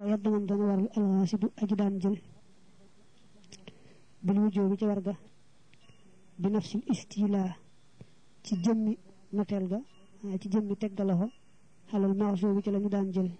yaddaman dana waral alxaasibu aji daan jël bil wujjoo bi ci warga bi nafsil istila ci jëmmi noteel ga ci jëmmi tegga loxo xalal maaxsoo bi ci lañu daan jël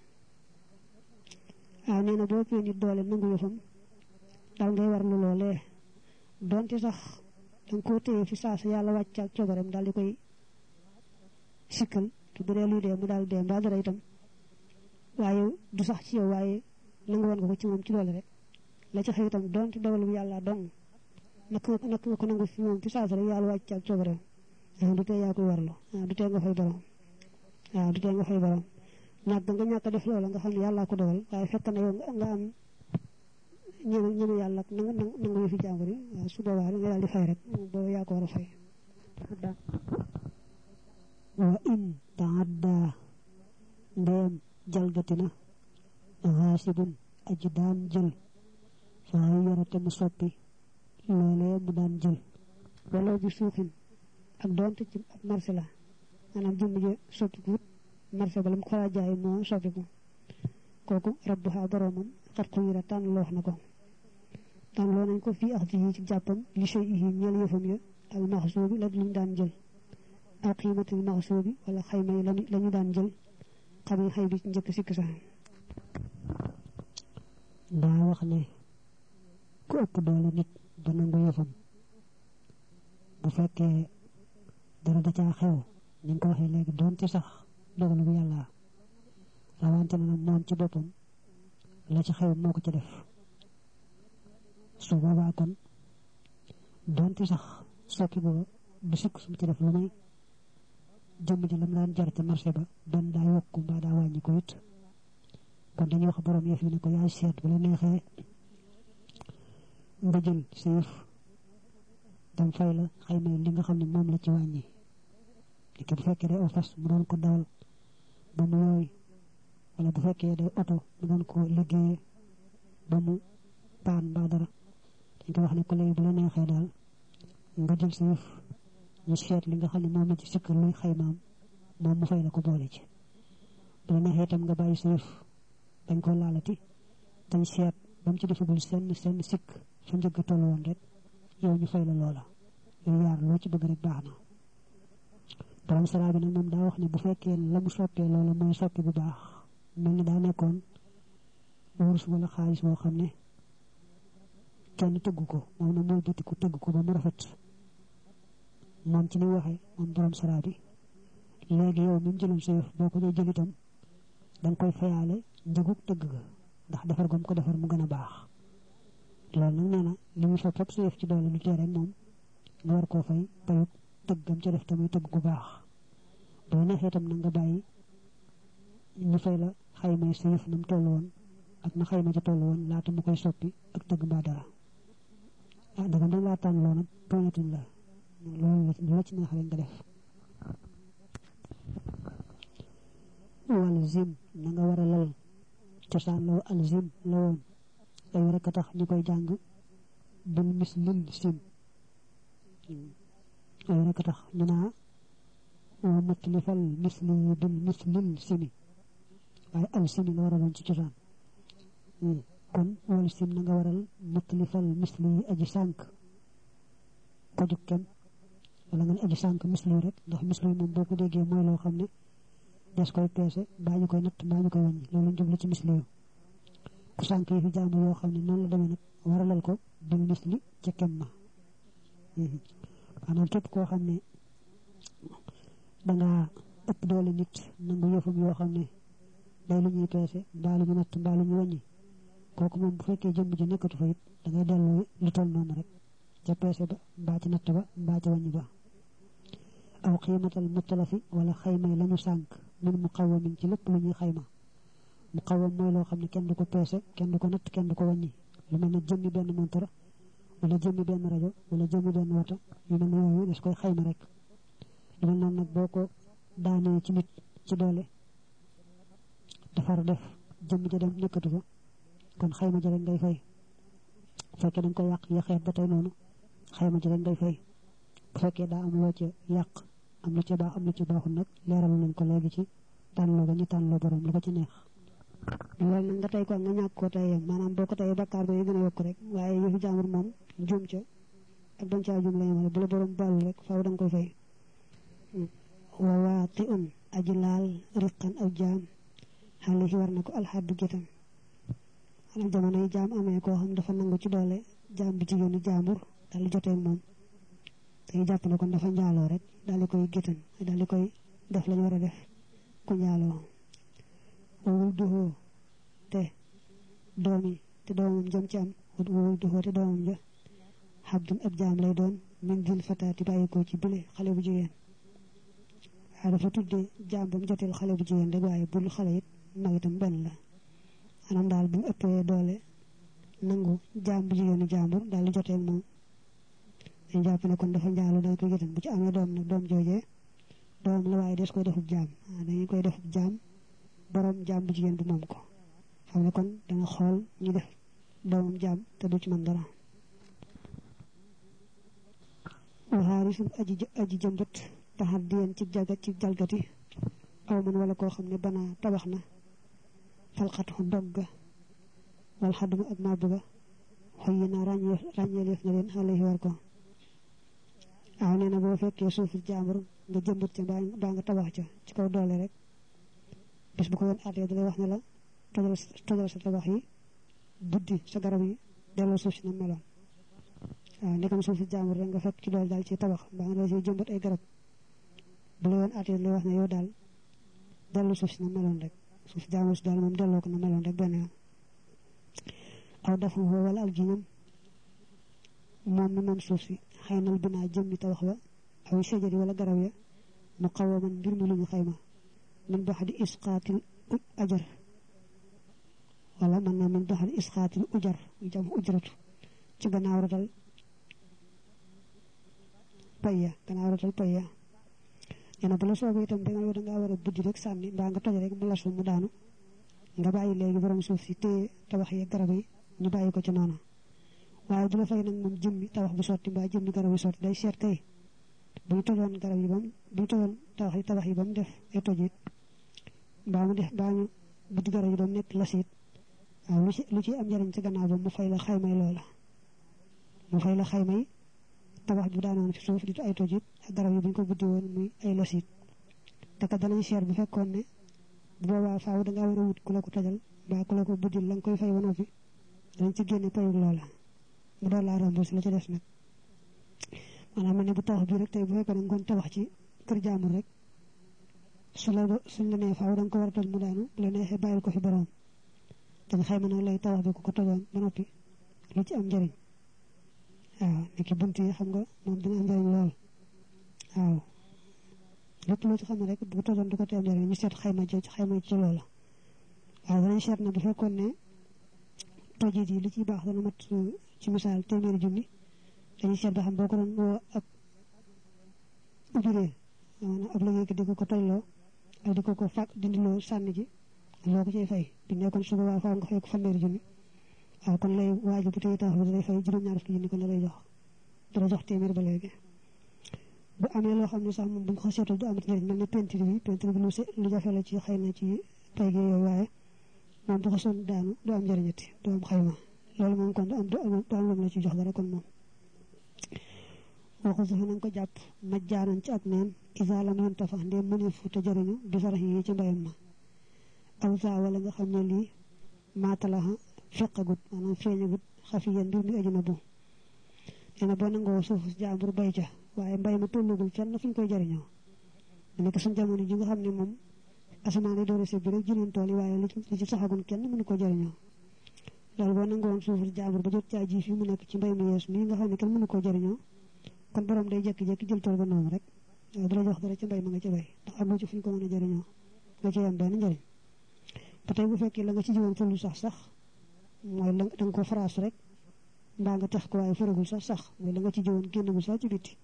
nee na boo pee nit doole nangu yëfam dal ngay war lu loolee donte sax danga koo téye fi saasa yàlla wàcc ak cobareem daal di koy sikkal te bu dee luy dee mu daal deem daal dara itam waaye du sax ci yow waaye nangu woon nga ko ci moom ci loole rek la ci xew itam donte dogalu yàlla dong nak nga ko nangu fi moom fi saasa rek yàlla wàcc ak cobareem du tee yaa koy warlu du tee nga fay borom du tee nga fay borom ñàkk nga ñàkk def loola nga xam ne yàllaa ko dogal waaye fekk na yow nga am ñeme yàlla ak nangu yu fi jàmbur yi su boobaa nga daal di fay rek booba yaa ko war a fay wa in taadda ndeem jalgatina xaasibun aji daan jël faa yorate mu soppi loolee mu daan jël wala bi suuxin ak doonte ci ab marché la maanaam jëmm ji soppi ko marché ba la mu ko war a jaay moo soppi ko kooku rabbuha boromam xat ko yira tànn loox na ko tànn loo nañ ko fii ak yi ci jàppam li sey yi ñeel yëfam ya al maxsuu bi la luñ daan jël aw qiimatil maxsuu bi wala xayma yi lañu daan jël xam yi xëy bi ci njëkk sikk sax daa wax ne ku ëpp doole nit ba nangu yëfam bu fekkee dara da caa xew ni nga ko waxee léegi doonte sax dogalu bu yàlla rawante na moom ci boppam la ci xew moo ko ci def su boobaa kon doonte sax soppi booba du sikk su mu ci def lu may jëmm ji lam daan jar ca marché ba benn daa yokku mbaa daa wàññi ko it kon dañuy wax borom yëf yi ne ko yaay seet bu la neexee nga jël sa yëf dam fay la xayma li nga xam ne moom la ci wàññi léegi bu fekkee day aw fas mu doon ko dawal ba mu yooy wala bu fekkee day oto mu doon ko liggéeyee ba mu paan mbaa dara dañ ko wax ne ko léegi bu la neexee daal nga jël sa yëf ñu seet li nga xam ne moom la ci sikkal luy xaymaam moom mu fay la ko boole ci bu la neexee itam nga bàyyi sa yëf dañ ko laalati dañ seet ba mu ci defagul seen sikk fa njëgg toll woon rek yow ñu fay la loola yow yaar loo ci bëgg rek baax na borom saraa bi nag moom daa wax ne bu fekkee la mu soppee loola mooy soppi bu baax mel ni daa nekkoon wurus wala xaalis boo xam ne kenn tëgg ko moom na moo bëti ko tëgg ko ba mu rafet moom ci ni waxee moom borom saraa bi léegi yow mi mu jëloon sa yëf boo ko dee jël itam danga koy fayaale njëgug tëgg ga ndax defar gom ko defar mu gën a baax loolu nag nee na li mu sopp sa yëf ci doole lu tee rek moom nga war koo fay payug tëggam ca def tamit tëgg gu baax boo neexee itam na nga bàyyi ñu fay la xayma sa yëf na mu toll woon ak na xayma ca toll woon laata mu koy soppi ak tëgg mbaa dara daga dañ laa tànn loo nag tooñatuñ la loolu la ci neex rek nga def wal zim na nga war a lal cosaan la al zim la woon ay rek a tax ñu koy jàng bil mislil sim ay rek a tax ñu naa wa matlifal misli bil mislil simi waaye al simi la war a doon ci cosaan kon wal sim na nga waral matlifal misli aji sànk ko jug kem wala nga ne aji sànk misli rek ndax misli moom boo ko déggee mooy loo xam ne des koy peese mbaa ñu koy natt mbaa ñu koy wàññi loolu ñu jublu ci misli yu ku sànk yi fi jaamu yoo xam ne noonu la demee nag waralal ko bil misli ca kem ma maanaam képp koo xam ne dangaa ëpp doole nit nangu yëfam yoo xam ne day lu ñuy peese mbaa lu ñu natt mbaa lu ñu wàññi kooku moom bu fekkee jëmm ji nekkatu fa it da ngay delloo lu toll noonu rek ca peese ba mbaa ci natt ba mbaa ca wàññi ba aw xiimatal mutalafi wala xaymay lañu sànk min mu xawamin ci lépp lu ñuy xayma mu xawam mooy loo xam ne kenn du ko peese kenn du ko natt kenn du ko wàññi lu mel ne jëmmi benn montar wala jëmmi benn rajo wala jëmmi benn wata yu mel ne yooyu des koy xayma rek lu mel noonu nag boo ko daanee ci nit ci doole dafar def jëmmi ja dem nekkatu fa kon xayma ja rek ngay fay bu fekkee dañ ko yàq yaxeet ba tey noonu xayma ja rek ngay fay bu fekkee daa am loo ca yàq am lu ca baax am lu ca baaxul nag leeral nañ ko léegi ci tànnloo ga ñu tànnloo borom lu ko ci neex loolu nag nga tey ko nga ñàkk ko tey maanaam boo ko teyee bakkaar ba yi gën a yokk rek waaye yëfi jaamur moom juum ca ak bañ caa juum la yemale bu la borom baalu rek faaw da nga koy fay wawaati un aji laal riqan aw jaam xale yi war na ko alxaddu gétam xanaa jamono yi jaam amee koo xam dafa nangu ci doole jaam bi jigéenu jaambur daal di jotee moom dañuy jàpp ne kon dafa njaaloo rek daal di koy gétan daal di koy def lañu war a def ku njaaloo wowul duhoo te doomi te doomam jëm ci am wowul duhoo te doomam ja xabdun ab jaam lay doon min dil fataati bàyyi ko ci bile xale bu jigéen waaye dafa tuddee jaam ba mu joteel xale bu jigéen rek waaye bul xale it mag itam benn la anam daal bu mu ëppee doole nangu jaam bu jigéenu jaambur daal di jotee moom dañ jàpp ne kon dafa njaaloo dañ koy gétan bu ci amee doom nag doom joojee doom la waaye des koy defub jaam dañuy koy defub jaam borom jaam bu jigéen bu moom ko xam ne kon danga xool ñu def doomam jaam te du ci mën dara waxaarisun aji jëmbët taxat diyen ci jalgati aw man wala koo xam ne banaa tabax na falxatu dog ga wal xaduma ak màbb ga xoy yi naa ràññeeleef na leen xale yi war ko waaw nee na boo fekkee suufu jaambur nga jëmbët ca baa nga tabax ca ci kaw doole rek bis bu ko yoon aatee dalay wax ne la tojal sa tabax yi buddi sa garab yi delloo suuf si na meloon waaw nekkam suufu jaambur rek nga fekk ci doole daal ci tabax mbaa nga dal ci jëmbët ay garab bu la yoon aatee dalay wax ne yow daal delloo suuf si na meloon rek suuf jaambur si daal moom delloo ko na meloon rek benn yoon aw dafa wala ak jiñam moom mi moom suuf si xaynal binaa jëmmi tabax ba aw sajari wala garab ya mu xawaman mbir mi lu ñu xayma min baxdi isqaatil ajar wala mën na min baxdi isqaatil ujar mu jam ujratu ci gannaaw ratal payya nee na bu la soobee itam danga yow dangaa war a buddi rek sànni mbaa nga toj rek mu lasu mu daanu nga bàyyi léegi borom suuf si téye tabax yi garab yi ñu bàyyi ko ci noonu waaye du la fay nag moom jëmmi tabax bi sotti mbaa jëmmi garab yi sotti day seet kay bu ñu tojoon garab yi bu ñu tojoon tabax yi ba mu def ay toj it mbaa ñu buddi garab yi ba mu nekk lasit waaw lu ci am njëriñ ci gannaaw ba mu fay la xaymay loola mu fay la xaymay tabax bi daanoon fi suuf di ay toj it ak garab yi bu ñu ko buddi woon muy ay lasit te kat danañ seet bu fekkoon ne bu boobaa faaw dangaa war a wut ku la ko tojal mbaa ku la ko buddil la nga koy fay ba noppi danañ ci génne payug loola mu doon laa remboursé la ci des nag maanaam ne bu tabax bi rek tey bu fekkoon ne ngoon tabax ci kër jaamur rek suñ la nee faaw da nga ko war a toj mu daanu bu la neexee bàyyil ko fi borom dañ xayma nag lay tabax bi ku ko tojoon ba noppi lu ci am njëriñ waaw nekki bunt yi xam nga moom dina am njëriñ lool waaw lépp loo ci xam ne rek bu ko tojoon du ko tee am njëriñ ñu seet xayma ci loola waaw danañ seet na bu fekkoon ne tojit yi li ciy baax dana mat ci misaal téeméeri junni dañuy seet ba xam boo ko doon woo ab ubiree maanaam ab liggéey di ko tojloo ak di ko fàq dindiloo sànni ji loo ko ciy fay bi nekkoon suba waa faaw nga fay ko fanweeri junni waaw kon lay waaju bu tey tax bi dalay fay juróom-ñaar fukki junni kon da lay jox téeméer ba léegi bu amee loo xam ne sax moom bu ñu ko seetul du amat njëriñ mel ne peinture bi lu jafe la ci xëy na ci pay gi yooyu waaye moom bu ko sonn daanu du am njëriñati du am xayma loolu moom kon du am lu la ci jox dara kon moom waxu sufa nañ ko jàpp majjaanan ci ak neen isa lam yoon tafax ndee mëneefu te jëriñu bi sarax yi ci mbayam ma aw saa wala nga xam ne lii maatalaxa feqagut maanaam feeñagut xafiyan mbir mi aju na bu nee na boo nangoo suuf jaambur bay ca waaye mbay ma tollagul fenn fu ñu koy jëriñoo dana ko suñ jamono ji nga xam ne moom asamaan yi doore bi rek jëneen tool yi waaye li ci saxagun kenn mënu ko jëriñoo loolu boo nangoon suuf jaambur ba jot caa ji fi mu nekk ci mbay mi yees mii nga xam ne kenn mënu koo jëriñoo kon borom day jékki-jékki jël tool ba noonu rek du la jox dara ci mbay ma nga ci bay ndax am ci fu ñu ko mën a jëriñoo nga ci yam benn njëriñ ba tey bu fekkee la nga ci jiwoon fëllu sax mooy la da nga ko faraas rek mbaa nga tex ko waaye faragul sax mooy la nga ci jiwoon génnagul sax ci bitti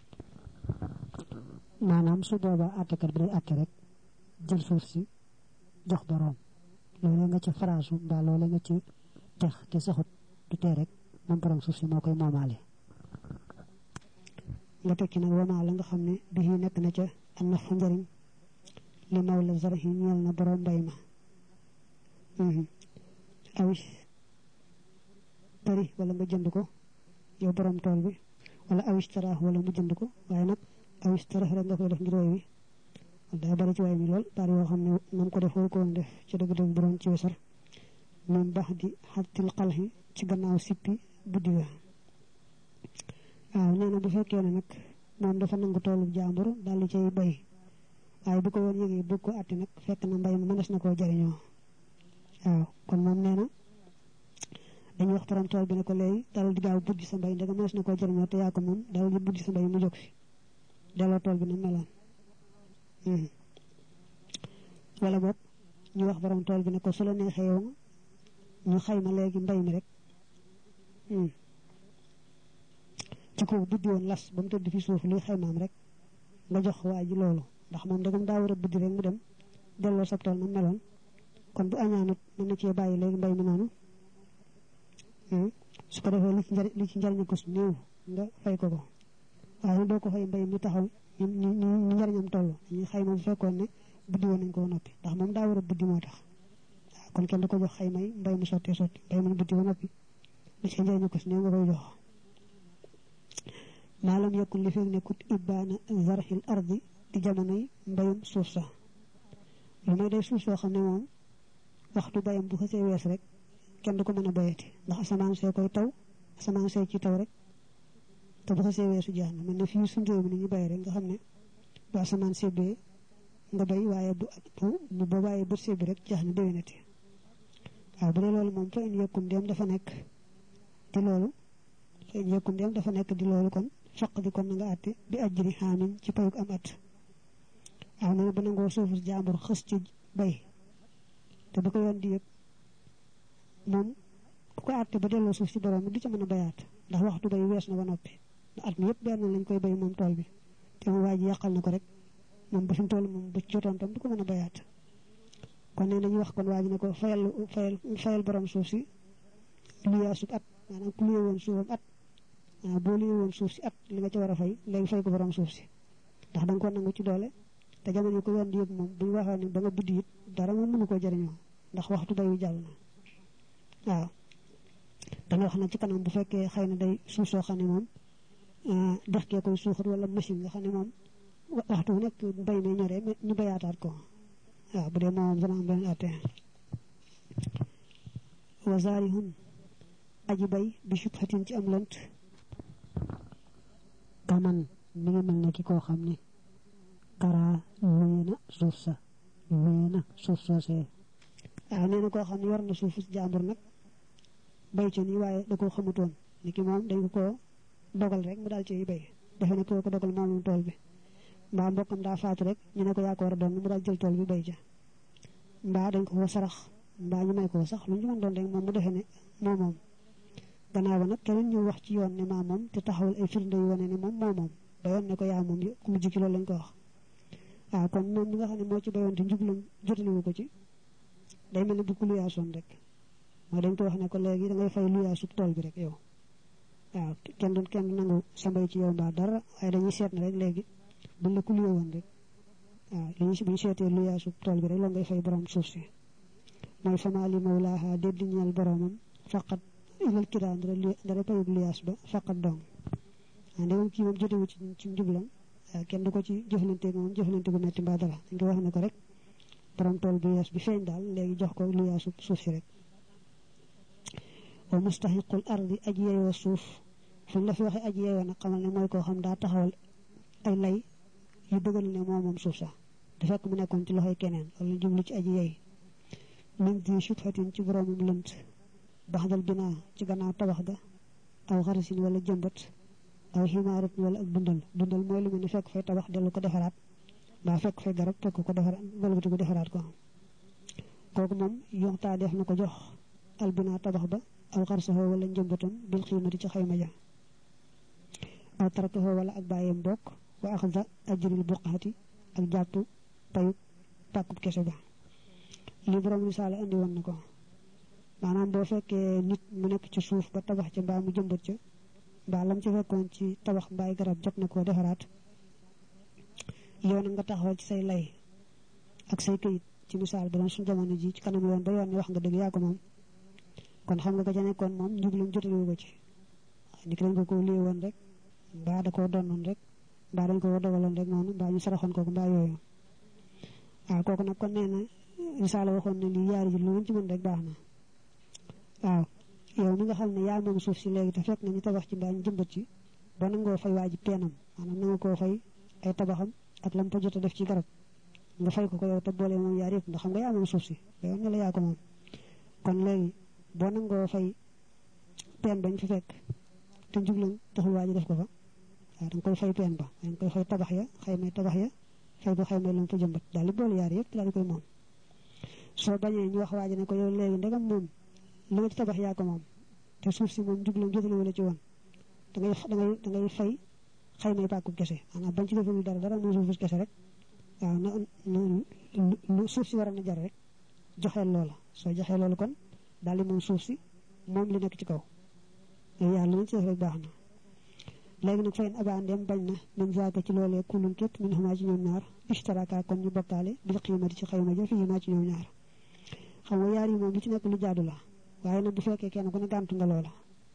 maanaam su boobaa àttekat bi day àtte rek jël suuf si jox borom loolu nga ci faraasu mbaa loolu nga ci tex te saxut du tee rek moom borom suuf si moo koy moomaale nga tekki nag wamaa la nga xam ne bii nekk na ca am na fa njëriñ li maw la zarahi ñeel na borom mbay ma awis tari wala nga jënd ko yow borom tool bi wala awis tara wala mu jënd ko waaye nag awis tara rek nga koy def ngir way wi daa bari ci way mi lool bari yoo xam ne nam ko def waru ko woon def ci dëgg-dëgg bu doon ci wesar min bax di xartil xalxi ci gannaaw sippi buddi wa waaw nee na bu fekkee ne nag moom dafa nangu toolu jàmbur daal di cay bay waaye bu ko woon yëgee bëgg ko àtti nag fekk na mbay mi mënees na koo jariñoo waaw kon moom nee na dañuy wax borom tool bi ne ko léegi dalal di gaaw buddi sa mbay ndega mënees na koo jariñoo te yaa ko moom dalal di buddi sa mbay mu jóg fi delloo tool bi na meloon wala boog ñu wax borom tool bi ne ko su la neexee yow ñu xayma léegi mbay mi rek ci kaw buddi woon las ba mu tëdd fi suuf lii xaymaam rek nga jox waa ji loolu ndax moom ndegam daa war a buddi rek mu dem delloo sa tool na meloon kon bu añaanut mën na cee bàyyi léegi mbay mi noonu su ko defee li ci njariñ ko su néew nga fay ko waaye doo ko fay mbay mi taxaw ñu njariñam toll dañuy xayma bu fekkoon ne buddi woon nañ ko noppi ndax moom daa war a buddi moo tax waaw kon kenn du ko jox xaymay mbay mu sotti mbay mu buddi ba noppi li ci njariñ ko su néew nga koy jox maalam yekkul li fekk nekkut ibbaana zarxil ardi di jamonoy mbayum suuf sa lu may day suuf soo xam ne moom waxtu bayam bu xasee wees rek kenn du ko mën a bayati ndax asamaan see koy taw asamaan see ci taw rek te bu xasee weesu jeex na mel ne fii suñu réew mi ni ñu bay rek nga xam ne bu asamaan sebbee nga bay waaye bu ba bàyyi bët sebbi rek jeex na déwénati waaw bu dee loolu moom fa in yekkum ndéem dafa nekk di loolu fa in yekkum ndéem dafa nekk di loolu kon faq di kon na nga àtte bi ajri xaamin ci payuk am at waaw nee na ba nangoo suufu jàmbur xës ci bay te bu ko yoon di yëg moom ku ko àtte ba delloo suuf si borom bi du ca mën a bayaat ndax waxtu bay wees na ba noppi ndax at mi yëpp benn lañ koy bay moom tool bi te mu waa ji yàqal na ko rek moom ba fi mu toll moom ba ci jotoon tam du ko mën a bayaat kon nee nañu wax kon waa ji ne ko fayal borom suuf si luyaasub at maanaam ku luye woon suufam at boo luye woon suuf si at li nga ci war a fay léegi fay ko borom suuf si ndax da nga ko nangu ci doole te jamono ko yoon di yëpp moom bu ñu waxee ne ba nga buddi it dara moom mënu koo jëriñoo ndax waxtu bay wi jàll na waaw danga wax na ci kanam bu fekkee xëy na day suuf soo xam ne moom dex kee koy suuxat wala machine nga xam ne moom waxtu bu nekk mbay mi ñoree ñu bayaataat ko waaw bu dee moom dana am benn atte wazaarihun aji bay bi subhatin ci am lënt kaman mi ngi mel ne ki koo xam ne karaa luye na suuf sa luye na suuf soosee waaw nee na koo xam ne yor na suufu jàmbur nag bay ci nii waaye da koo xamutoon ni ki moom dañ ko dogal rek mu daal ci bay defe ne koo ko dogal moom tool bi mbaa mbokkam daa faatu rek ñu ne ko yaa ko war a doon mu daal jël tool bi bay ja mbaa dañ ko ko sarax mbaa ñu may ko sax lu ñu mën doon rek moom mu defe ne moom gannaaw ba nag keneen ñu wax ci yoon ne maa moom te taxawal ay firnde yu wane ne moom ba yoon ne ko yaa moom ku mujj ki loolu lañ ko wax waaw kon moom mi nga xam ne moo ci bayoon te njublam jotaliwu ko ci day mel ne bu ko luyaasoon rek mooy dañ ko wax ne ko léegi da ngay fay luyaasu tool bi rek yow waaw kenn nangu sa mbay ci yow mbaa dara waaye dañuy seet ne rek léegi buñ la ko luye woon rek waaw bu ñu seetee luyaasu tool bi rek loolu ngay fay borom suuf si mooy famaali mawlaaha déet di ñeel boromam faqat ilal kiraa ndara payug luyaas ba faqat dong waaw ndegam kii moom jotewu ci njublam kenn du ko ci jëflante moom jëflante bu metti mbaa dara dañ ko wax ne ko rek borom tool bu yees bi feeñ daal léegi jox ko luyaasu suuf si rek wa mustahiqul ardi aji yeyoo suuf fu ñu la fi waxee aji yeyoo nag xamal ne mooy koo xam daa taxawal ay lay yu dëggal ne moom suuf sax du fekk mu nekkoon ci loxoy keneen loolu jublu ci aji yey min di subhatin ci boromum lënt baxdal binaa ci gannaaw tabax ga aw xarisin wala jëmbat aw ximaaratin wala ak dundal mooy lu mel ni fekk fay tabax dellu ko defaraat mbaa fekk fay garab fekk ko defaraat walbati ko defaraat ko kooku moom yontaa def na ko jox albinaa tabax ba aw xarsaxoo wala njëmbatam bil xiimati ci xayma ja aw tarakaxoo wala ak bàyyeem bokk wa axda ajril buqaati ak jàpp payuk pàkkub kese ba li borom risaala andi woon na ko maanaam boo fekkee nit mu nekk ci suuf ba tabax ca mbaa mu jëmbat ca mbaa lam ci fekkoon ci tabax mbaay garab jot na koo defaraat yow na nga taxawal ci say lay ak say këyit ci misaal bu doon suñu jamono ji ci kanam yoon ba yoon ne wax nga dëgg yaa ko moom kon xam nga ko ca nekkoon moom njublam jotaliwu ko ci ni ki lañ ko lii woon rek mbaa da koo donnoon rek mbaa dañ ko dogaloon rek noonu mbaa ñu saraxoon kooku mbaa yooyu waaw kooku nag kon nee na misaal waxoon ne lii yaari ji lu mën ci mën rek baax na waaw yow mi nga xam ne yaa moom suuf si léegi te fekk na ñu tabax ci mbaa ñu jëmbat ci ba nangoo fay waa ji peenam maanaam na nga koo fay ay tabaxam ak lam fa jot a def ci garab nga fay ko yow te boole moom yaar yëpp ndax xam nga yaa moom suuf si ba yoon ne la yaa ko moom kon léegi boo nangoo fay peen bañ fi fekk te njublan taxul waa ji def ko fa waaw da nga koy fay peen ba da nga koy fay tabax ya xaymay tabax ya fay ko xaymay lam fa jëmbat daal di boole yaar yëpp daal di koy moom soo bañee ñu wax waa ji ne ko yow léegi ndegam moom li nga ci tabax yaa ko moom te suuf si moom njublan jotale wala ci woon da ngay fay xaymay pàkku kese maanaam bañ ci deful dara muy suufu kese rek waaw lu suuf si war na jar rek joxeel loola soo joxee loolu kon daal di moom suuf si moom li nekk ci kaw yàlla lu ñu ci def rek baax na léegi nag fayin abandeem bañ na min zaaka ci loolee kulun képp min xumaa ci ñoom ñaar ishtaraka kon ñu bokkaale bil xiimati ci xayma ja fii maa ci ñoom ñaar xam nga yaar yi moom li ci nekk lu jaadu la waaye nag bu fekkee kenn ku ne gàntu nga loola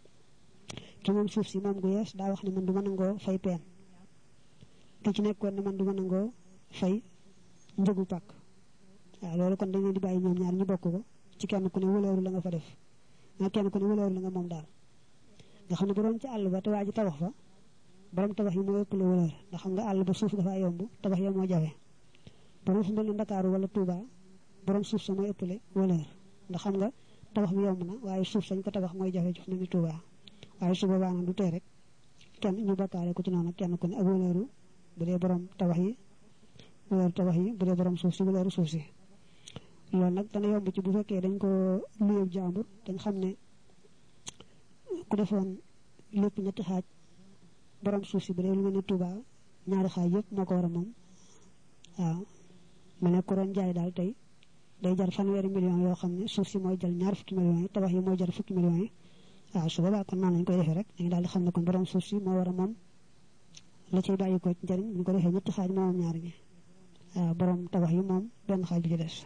ki moom suuf si moom gu yees daa wax ne man du ma nangoo fay peen te ci nekkoon ne man du ma nangoo fay njëgu pàkk waaw loolu kon dañ leen di bàyyi ñoom ñaar ñu bokk ko ci kenn ku ne wëlooru la nga fa def kenn ku ne wëlooru la nga moom daal nga xam ne bu doon ci àll ba te waa ji tabax fa borom tabax yi moo ëppale wëloor ndax xam nga àll ba suuf dafa yomb tabax ya moo jafe borom fu mel ne Ndakaaru wala Touba borom suuf sa mooy ëppale wëloor ndax xam nga tabax bi yomb na waaye suuf sañ ko tabax mooy jafe ci fu mel ni Touba waaye su boobaa nag du tee rek kenn ñu bokkaale ko ci noonu kenn ku ne ak wëlooru bu dee borom tabax yi wëlooru tabax yi bu dee borom suuf si wëlooru suuf si loolu nag dana yomb ci bu fekkee dañ ko luyëb jàmbur dañ xam ne ku defoon lépp ñetti xaaj borom suuf si bu dee lu mel ne Touba ñaari xaaj yëpp moo ko war a moom waaw mu ne ko doon jaay daal tey day jar fanweeri millions yoo xam ne suuf si mooy jël ñaar fukki millions yi tabax yi mooy jar fukki millions yi waaw su boobaa kon noonu lañ koy defee rek dañu daal di xam ne kon borom suuf si moo war a moom la ciy bàyyi ko ci njëriñ bu ñu ko defee ñetti xaaj moom ñaar ñi waaw borom tabax yi moom benn xaaj bi ci des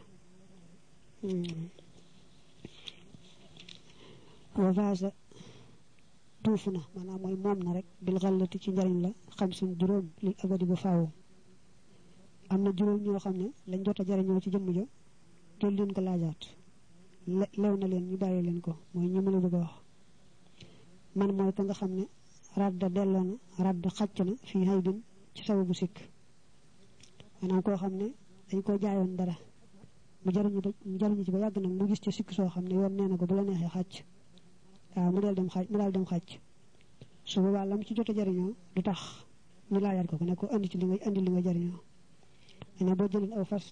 wa vaasa tuufu na maanaam mooy moom na rek bil xallati ci njariñ la xam suñ juróom lil abadi ba faawu am na juróom ñoo xam ne lañ jot a jariñoo ci jëmm ja dool leen ko laajaat lew na leen ñu bàyyi leen ko mooy ñi ma la bëgg a wax man mooy ka nga xam ne radda delloo na radda xàcc na fii haybin ci sababu sikk maanaam koo xam ne dañ koo jaayoon dara mu jariñu ci ba yàgg nag mu gis ci sikk soo xam ne yoon nee na ko bu la neexee xàcc waaw mu daal dem xàcc su boobaa lam ci jot a jariñoo du tax ñu laajaat ko ne ko andi ci li nga jariñoo ne boo jëloon aw fas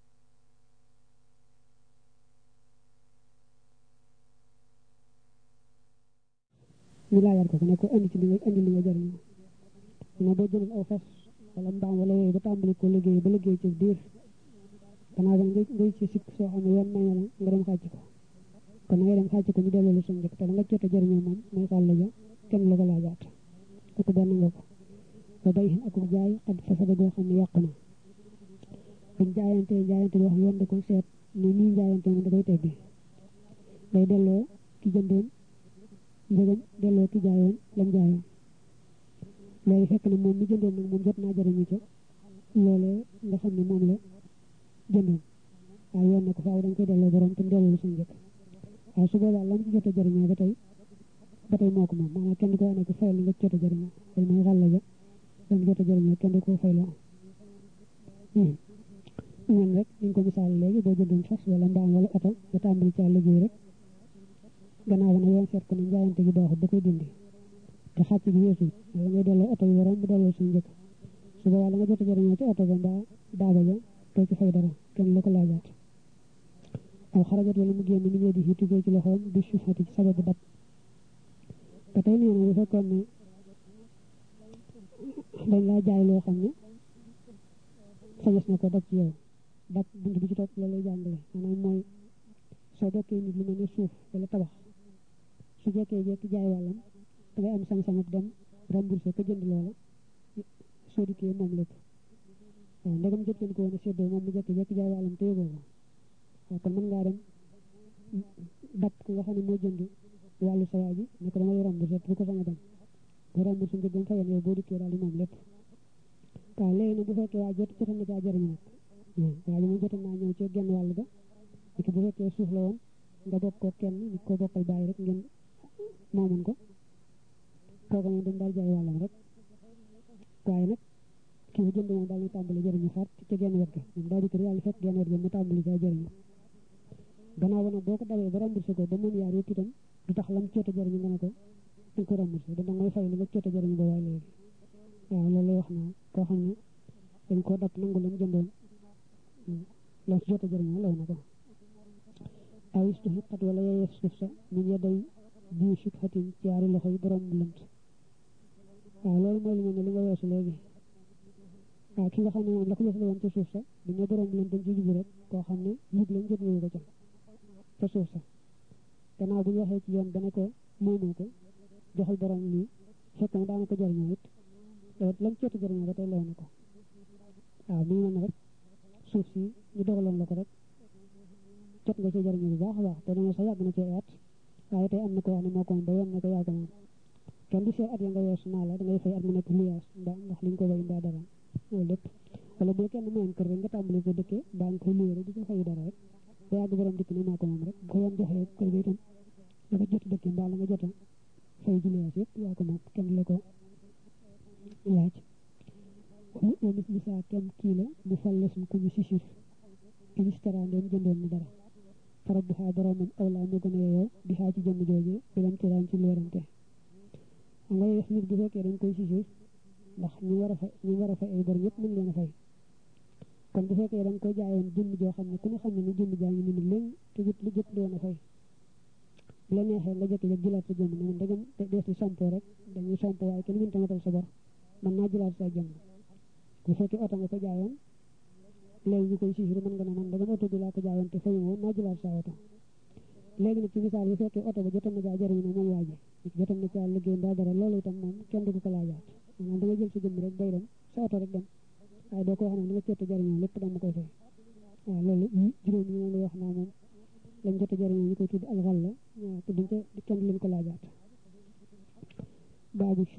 ñu laajaat ko ne ko andi ci li nga jariñoo ne boo jëloon aw fas wala mbaam wala yooyu ba tàmbali ko liggéey ba liggéey ci biir gannaaw ba ngay ci sikk soo xam ne yoon may na la nga dem xàcc ko kon ngay dem xàcc ko ñu delloo la suñu njëkk te da nga jot a jëriñoo moom mooy xàll ja kenn la ko laajaat kooku benn nga ko ba bay xin akub jaay xad fasada goo xam ne yàqu na buñ jaayante boo xam yoon da ko seet ni nii jaayante moom da koy teggi day delloo ki jëndoon njëgam delloo ki jaayoon lam jaayoon léegi fekk na moom mi jëndoon nag moom jot naa jëriñu ca loolee nga xam ne moom la jëndoon waaye yoon na ko faaw dañ koy delloo borom te delloo la suñu njëkk waaye su boobaa lam ci jot a jëriñoo ba tey moo ko moom maanaam kenn du ko ne ko fayal li nga jot a jëriñoo loolu mooy xàll ja lam jot a jëriñoo kenn du ko fay loo ñoom rek dañ ko misaal léegi boo jëndoon fas wala mbaam wala oto ba tàmbali ca liggéey rek gannaaw ba nag yoon seet ko ne njaayante gi baaxut da koy dindi te xàcc gi weesu wala ngay delloo oto yi waroon mu delloo suñu njëkk su boobaa la nga jot a jëriñoo ci oto ba mbaa daaba ja doo ci fay dara kenn la ko laajaat aw xarajat wala mu génn mi ñee di tuggee ci loxoom bi sufati ci sababu dab ba tey nee na bu fekkoon ne dañ laa jaay loo xam ne sañes na ko dab ci yow dab bunt bi ci topp la lay jàngale maanaam mooy soo bokkee nit lu mel ne suuf wala tabax su jekkee jekki jaay wàllam da ngay am sañ-sañ ak dem remboursé ko jënd loola soo dikkee moom lépp waaw ndegam jot ngeen ko woon a séddoo moom mu jekki jaay wàllam te yóbboo ko kon mën ngaa dem dab ki nga xam ne moo jënd wàllu sa waa ji ne ko damay remboursé bu ko sañ a dem bu remboursé nga gën fayoon yow boo dikkee daal di moom lépp waaw léegi nag bu fekkee waa jotoon na caa jëriñu nag waa ji moom jotoon naa ñëw ci genn wàll ba léegi bu fekkee suuf la woon nga bokk ko kenn nit ko bokkal bàyyi rek ngeen moomoon ko kooku moom dañ daal jaay wàllam rek waaye nag kii bu jënd moom daal di tàmbali jëriñu faat ci genn wet ga moom daal di ko yàlla fekk genn wet ga mu tàmbali caa jëriñu gannaaw ba nag boo ko dawee ba remboursé ko ba moom yaar yëpp itam du tax lam coota jëriñu nga ne ko dañ ko remboursé da ngay fay li nga coota jëriñu ba waaye léegi waaw loolu lay wax naa koo xam ne dañ koo dab nangu lam jëndoon la si jota jëriñoo law na ko aw istuhiqat wala yeyeef suuf sa min yaday bii shubhatin ci yaari loxo yi borom lënt waaw loolu mooy lu mel ne li nga weesu léegi waaw ki nga xam ne moom la ko jëfale woon ca suuf sa bu ñu borom lënt dañ ci jublu rek koo xam ne yëg lañ jot ko ca suuf sa gannaaw bu ñu waxee ci yoon ba ne ko moomoo ko joxal borom lii fekk na daana ko jëriñoo it lam coota jëriñoo ba tey law na ko waaw mi ngi mel rek suuf si ñu dogaloon la ko rek jot nga ci jëriñu bu baax a baax te dama sax yàgg na ci at waaye tey am na ko wax ne moo ko moom ba yoon ne ko yàgg moom kenn du see at ya nga weesu naa la dangay fay at mu nekk luyaas ndax liñ ko bay mbaa dara loolu lépp wala bu kenn mayoon kër rek nga tàmbali ko dëkkee daa nga koy luye rek di ko fay dara rek ba yàgg borom dikk ne maa ko moom rek bu ko yoon joxee kër ga itam la nga jot dëkkee mbaa la nga jota fay ji luyaas yëpp yaa ko moom kenn la ko laaj wa mis li saa kem kii la mu fallesun ku ñu sisir inistara ndoon jëndoon ni dara farab bu xaa boromam awlaa mu gën a yeyoo di xaa ci jëmm jooje bilam tiraan ci leerante xam nga def nit bu fekkee dañ koy sisir ndax ñu war a fay ay bor ñëpp mën leen a fay kon bu fekkee dañ koy jaayoon jëmm joo xam ne ku ne xam ne ni jëmm jaa ngi ni léegi te jot leen a fay bu la neexee nga jëkk-jëkk jëlaat sa jëmm ne man dagam dees di sompoo rek dañuy sompo waaye kenn mënta matal sa bor mën naa jëlaat sa jëmm bu fekkee oto nga ko jaayoon léegi ñu koy sisir mën nga ne man dagam oto bi laa ko jaayoon te fayu woon naa jëlaat sa oto léegi nag ci misaal bu fekkee oto ba jotoon na caa jëriñu ne moom waaji jotoon na caa liggéey mbaa dara loolu itam moom kenn du ko laajaat maanaam da nga jël sa jëmm rek day dem sa oto rek dem waaye doo ko wax ne li nga jot a jëriñoo lépp dama koy fay waaw loolu juróom yi moom lay wax naa moom lañ jot a jëriñoo ñu koy tudd alxal la